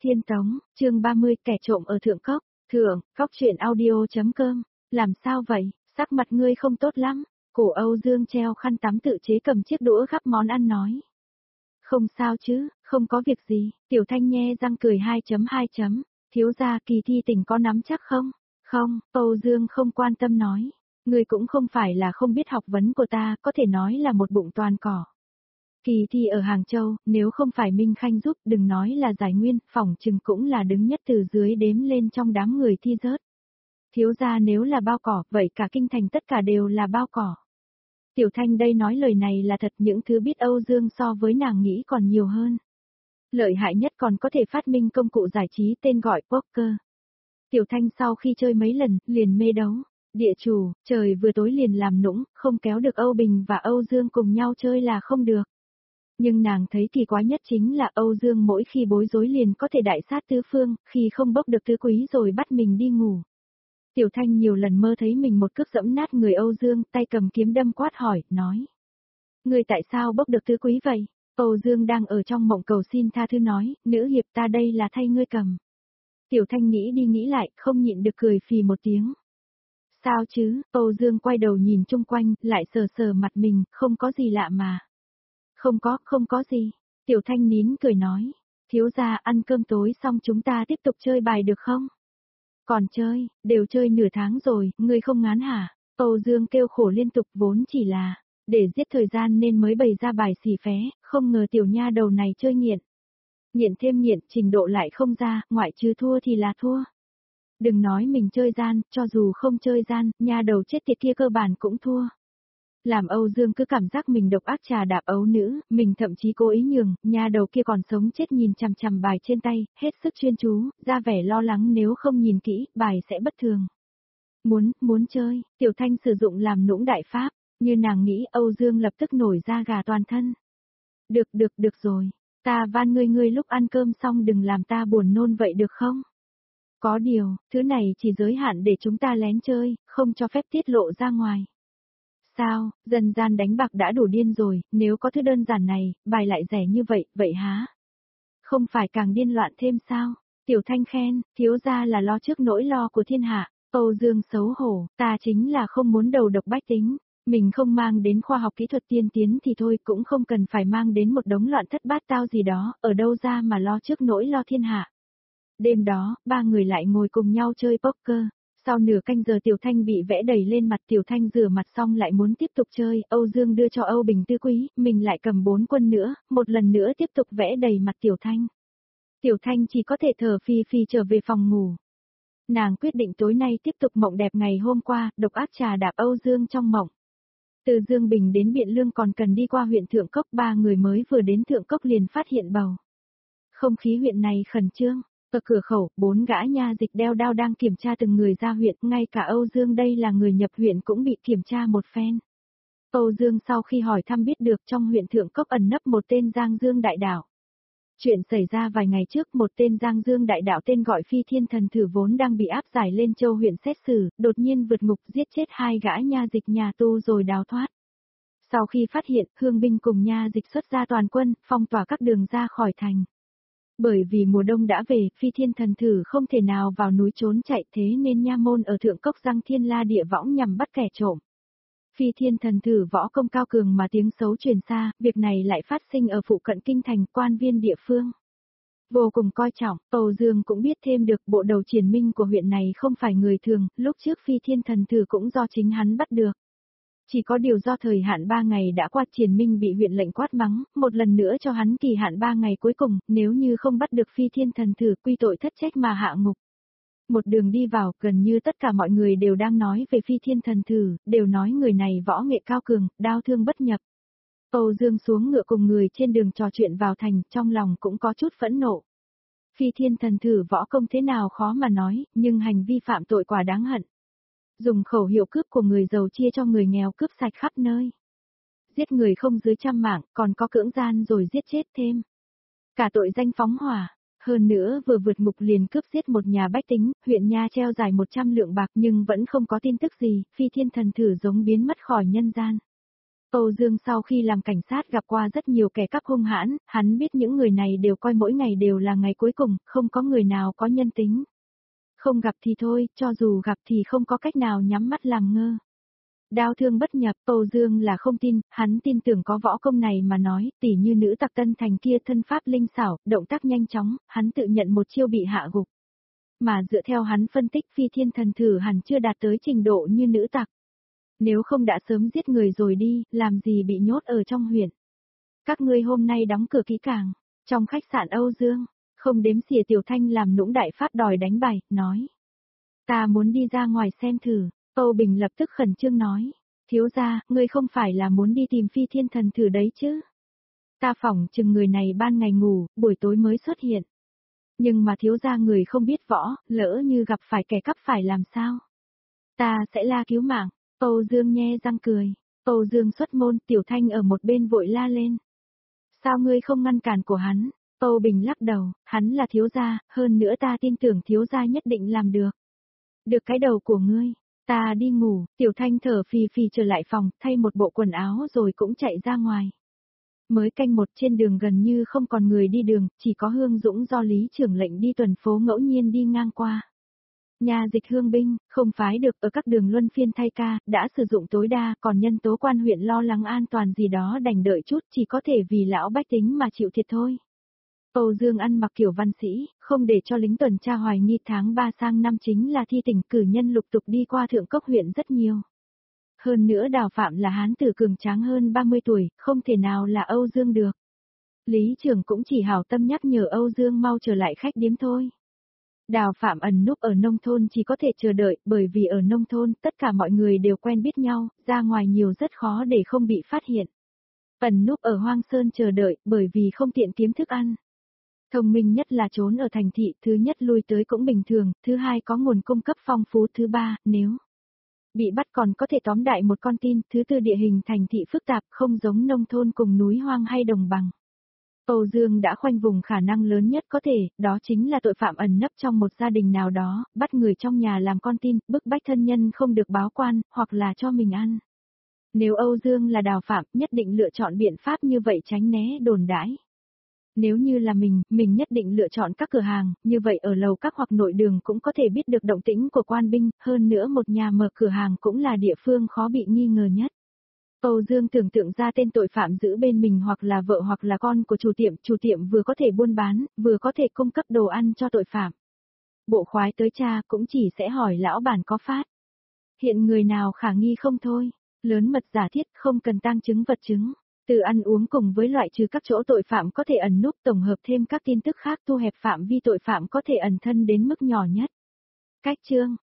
Tiên Tống, chương 30, kẻ trộm ở Thượng Cốc. Thượng, Cốc truyện audio.com. Làm sao vậy, sắc mặt ngươi không tốt lắm. Cổ Âu Dương treo khăn tắm tự chế cầm chiếc đũa gắp món ăn nói. Không sao chứ, không có việc gì. Tiểu Thanh nhe răng cười 2.2. Thiếu gia kỳ thi tỉnh có nắm chắc không? Không, Âu Dương không quan tâm nói. Ngươi cũng không phải là không biết học vấn của ta, có thể nói là một bụng toàn cỏ. Kỳ thi ở Hàng Châu, nếu không phải Minh Khanh giúp, đừng nói là giải nguyên, phỏng chừng cũng là đứng nhất từ dưới đếm lên trong đám người thi rớt. Thiếu gia nếu là bao cỏ, vậy cả kinh thành tất cả đều là bao cỏ. Tiểu Thanh đây nói lời này là thật, những thứ biết Âu Dương so với nàng nghĩ còn nhiều hơn. Lợi hại nhất còn có thể phát minh công cụ giải trí tên gọi poker. Tiểu Thanh sau khi chơi mấy lần, liền mê đấu. Địa chủ, trời vừa tối liền làm nũng, không kéo được Âu Bình và Âu Dương cùng nhau chơi là không được. Nhưng nàng thấy kỳ quái nhất chính là Âu Dương mỗi khi bối rối liền có thể đại sát tứ phương, khi không bốc được tứ quý rồi bắt mình đi ngủ. Tiểu Thanh nhiều lần mơ thấy mình một cước dẫm nát người Âu Dương, tay cầm kiếm đâm quát hỏi, nói. Người tại sao bốc được tứ quý vậy? Âu Dương đang ở trong mộng cầu xin tha thứ nói, nữ hiệp ta đây là thay ngươi cầm. Tiểu Thanh nghĩ đi nghĩ lại, không nhịn được cười phì một tiếng. Sao chứ, Âu Dương quay đầu nhìn chung quanh, lại sờ sờ mặt mình, không có gì lạ mà. Không có gì. Tiểu Thanh nín cười nói. Thiếu gia ăn cơm tối xong chúng ta tiếp tục chơi bài được không? Còn chơi, đều chơi nửa tháng rồi, ngươi không ngán hả? Âu Dương kêu khổ liên tục vốn chỉ là, để giết thời gian nên mới bày ra bài xì phé, không ngờ tiểu nha đầu này chơi nghiện. Nghiện thêm nghiện, trình độ lại không ra, ngoại trừ thua thì là thua. Đừng nói mình chơi gian, cho dù không chơi gian, nha đầu chết tiệt kia cơ bản cũng thua. Làm Âu Dương cứ cảm giác mình độc ác trà đạp ấu nữ, mình thậm chí cố ý nhường, nha đầu kia còn sống chết nhìn chằm chằm bài trên tay, hết sức chuyên chú, ra vẻ lo lắng nếu không nhìn kỹ, bài sẽ bất thường. Muốn chơi, Tiểu Thanh sử dụng làm nũng đại pháp, như nàng nghĩ Âu Dương lập tức nổi da gà toàn thân. Được rồi, ta van ngươi lúc ăn cơm xong đừng làm ta buồn nôn vậy được không? Có điều, thứ này chỉ giới hạn để chúng ta lén chơi, không cho phép tiết lộ ra ngoài. Sao, dân gian đánh bạc đã đủ điên rồi, nếu có thứ đơn giản này, bài lại rẻ như vậy há? Không phải càng điên loạn thêm sao? Tiểu Thanh khen, thiếu gia là lo trước nỗi lo của thiên hạ. Âu Dương xấu hổ, ta chính là không muốn đầu độc bách tính. Mình không mang đến khoa học kỹ thuật tiên tiến thì thôi, cũng không cần phải mang đến một đống loạn thất bát tao gì đó, ở đâu ra mà lo trước nỗi lo thiên hạ. Đêm đó, ba người lại ngồi cùng nhau chơi poker. Sau nửa canh giờ Tiểu Thanh bị vẽ đầy lên mặt, Tiểu Thanh rửa mặt xong lại muốn tiếp tục chơi, Âu Dương đưa cho Âu Bình tứ quý, mình lại cầm 4 quân nữa, một lần nữa tiếp tục vẽ đầy mặt Tiểu Thanh. Tiểu Thanh chỉ có thể thở phì phì trở về phòng ngủ. Nàng quyết định tối nay tiếp tục mộng đẹp ngày hôm qua, độc ác trà đạp Âu Dương trong mộng. Từ Dương Bình đến Biện Lương còn cần đi qua huyện Thượng Cốc, ba người mới vừa đến Thượng Cốc liền phát hiện bầu. Không khí huyện này khẩn trương. Ở cửa khẩu, 4 gã nha dịch đeo đao đang kiểm tra từng người ra huyện, ngay cả Âu Dương đây là người nhập huyện cũng bị kiểm tra một phen. Âu Dương sau khi hỏi thăm biết được trong huyện Thượng Cốc ẩn nấp một tên Giang Dương đại đạo. Chuyện xảy ra vài ngày trước, một tên Giang Dương đại đạo tên gọi Phi Thiên Thần Thử vốn đang bị áp giải lên Châu huyện xét xử, đột nhiên vượt ngục giết chết 2 gã nha dịch nhà tu rồi đào thoát. Sau khi phát hiện, hương binh cùng nha dịch xuất ra toàn quân, phong tỏa các đường ra khỏi thành. Bởi vì mùa đông đã về, Phi Thiên Thần Thử không thể nào vào núi trốn chạy, thế nên nha môn ở Thượng Cốc giăng thiên la địa võng nhằm bắt kẻ trộm. Phi Thiên Thần Thử võ công cao cường mà tiếng xấu truyền xa, việc này lại phát sinh ở phụ cận kinh thành, quan viên địa phương. Vô cùng coi trọng, Âu Dương cũng biết thêm được bộ đầu triển minh của huyện này không phải người thường, lúc trước Phi Thiên Thần Thử cũng do chính hắn bắt được. Chỉ có điều do thời hạn 3 ngày đã qua, Triển Minh bị huyện lệnh quát mắng, một lần nữa cho hắn kỳ hạn 3 ngày cuối cùng, nếu như không bắt được Phi Thiên Thần Thử quy tội thất trách mà hạ ngục. Một đường đi vào, gần như tất cả mọi người đều đang nói về Phi Thiên Thần Thử, đều nói người này võ nghệ cao cường, đao thương bất nhập. Âu Dương xuống ngựa cùng người trên đường trò chuyện vào thành, trong lòng cũng có chút phẫn nộ. Phi Thiên Thần Thử võ công thế nào khó mà nói, nhưng hành vi phạm tội quả đáng hận. Dùng khẩu hiệu cướp của người giàu chia cho người nghèo cướp sạch khắp nơi. Giết người không dưới 100 mạng, còn có cưỡng gian rồi giết chết thêm. Cả tội danh phóng hỏa. Hơn nữa vừa vượt ngục liền cướp giết một nhà bách tính, huyện Nha treo giải 100 lượng bạc nhưng vẫn không có tin tức gì, Phi Thiên Thần Thử giống biến mất khỏi nhân gian. Âu Dương sau khi làm cảnh sát gặp qua rất nhiều kẻ cắp hung hãn, hắn biết những người này đều coi mỗi ngày đều là ngày cuối cùng, không có người nào có nhân tính. Không gặp thì thôi, cho dù gặp thì không có cách nào nhắm mắt làm ngơ. Đao thương bất nhập, Âu Dương là không tin, hắn tin tưởng có võ công này mà nói, tỉ như nữ tặc Tân Thành kia thân pháp linh xảo, động tác nhanh chóng, hắn tự nhận một chiêu bị hạ gục. Mà dựa theo hắn phân tích Phi Thiên Thần Thử hẳn chưa đạt tới trình độ như nữ tặc. Nếu không đã sớm giết người rồi đi, làm gì bị nhốt ở trong huyện. Các ngươi hôm nay đóng cửa kỹ càng, trong khách sạn Âu Dương, không đếm xỉa Tiểu Thanh làm nũng đại phát đòi đánh bài, nói. Ta muốn đi ra ngoài xem thử, Âu Bình lập tức khẩn trương nói. Thiếu gia, ngươi không phải là muốn đi tìm Phi Thiên Thần Thử đấy chứ? Ta phỏng chừng người này ban ngày ngủ, buổi tối mới xuất hiện. Nhưng mà thiếu gia người không biết võ, lỡ như gặp phải kẻ cắp phải làm sao? Ta sẽ la cứu mạng. Âu Dương nhe răng cười. Âu Dương xuất môn, Tiểu Thanh ở một bên vội la lên. Sao ngươi không ngăn cản của hắn? Âu Bình lắc đầu, hắn là thiếu gia, hơn nữa ta tin tưởng thiếu gia nhất định làm được. Được cái đầu của ngươi, ta đi ngủ, Tiểu Thanh thở phì phì trở lại phòng, thay một bộ quần áo rồi cũng chạy ra ngoài. Mới canh một trên đường gần như không còn người đi đường, chỉ có Hương Dũng do Lý trưởng lệnh đi tuần phố ngẫu nhiên đi ngang qua. Nhà dịch hương binh, không phái được ở các đường luân phiên thay ca, đã sử dụng tối đa, còn nhân tố quan huyện lo lắng an toàn gì đó đành đợi chút, chỉ có thể vì lão bách tính mà chịu thiệt thôi. Âu Dương ăn mặc kiểu văn sĩ, không để cho lính tuần tra hoài nghi tháng 3 sang năm chính là thi tỉnh cử nhân lục tục đi qua Thượng Cốc huyện rất nhiều. Hơn nữa Đào Phạm là hán tử cường tráng hơn 30 tuổi, không thể nào là Âu Dương được. Lý trưởng cũng chỉ hảo tâm nhắc nhở Âu Dương mau trở lại khách điếm thôi. Đào Phạm ẩn núp ở nông thôn chỉ có thể chờ đợi, bởi vì ở nông thôn tất cả mọi người đều quen biết nhau, ra ngoài nhiều rất khó để không bị phát hiện. Ẩn núp ở hoang sơn chờ đợi, bởi vì không tiện kiếm thức ăn. Thông minh nhất là trốn ở thành thị, thứ nhất lui tới cũng bình thường, thứ hai có nguồn cung cấp phong phú, thứ ba, nếu bị bắt còn có thể tóm đại một con tin, thứ tư địa hình thành thị phức tạp, không giống nông thôn cùng núi hoang hay đồng bằng. Âu Dương đã khoanh vùng khả năng lớn nhất có thể, đó chính là tội phạm ẩn nấp trong một gia đình nào đó, bắt người trong nhà làm con tin, bức bách thân nhân không được báo quan, hoặc là cho mình ăn. Nếu Âu Dương là Đào Phạm, nhất định lựa chọn biện pháp như vậy tránh né đồn đãi. Nếu như là mình nhất định lựa chọn các cửa hàng, như vậy ở lầu các hoặc nội đường cũng có thể biết được động tĩnh của quan binh, hơn nữa một nhà mở cửa hàng cũng là địa phương khó bị nghi ngờ nhất. Âu Dương tưởng tượng ra tên tội phạm giữ bên mình hoặc là vợ hoặc là con của chủ tiệm vừa có thể buôn bán, vừa có thể cung cấp đồ ăn cho tội phạm. Bộ khoái tới cha cũng chỉ sẽ hỏi lão bản có phát. Hiện người nào khả nghi không thôi, lớn mật giả thiết không cần tang chứng vật chứng. Từ ăn uống cùng với loại trừ các chỗ tội phạm có thể ẩn núp tổng hợp thêm các tin tức khác thu hẹp phạm vi tội phạm có thể ẩn thân đến mức nhỏ nhất. Cách chương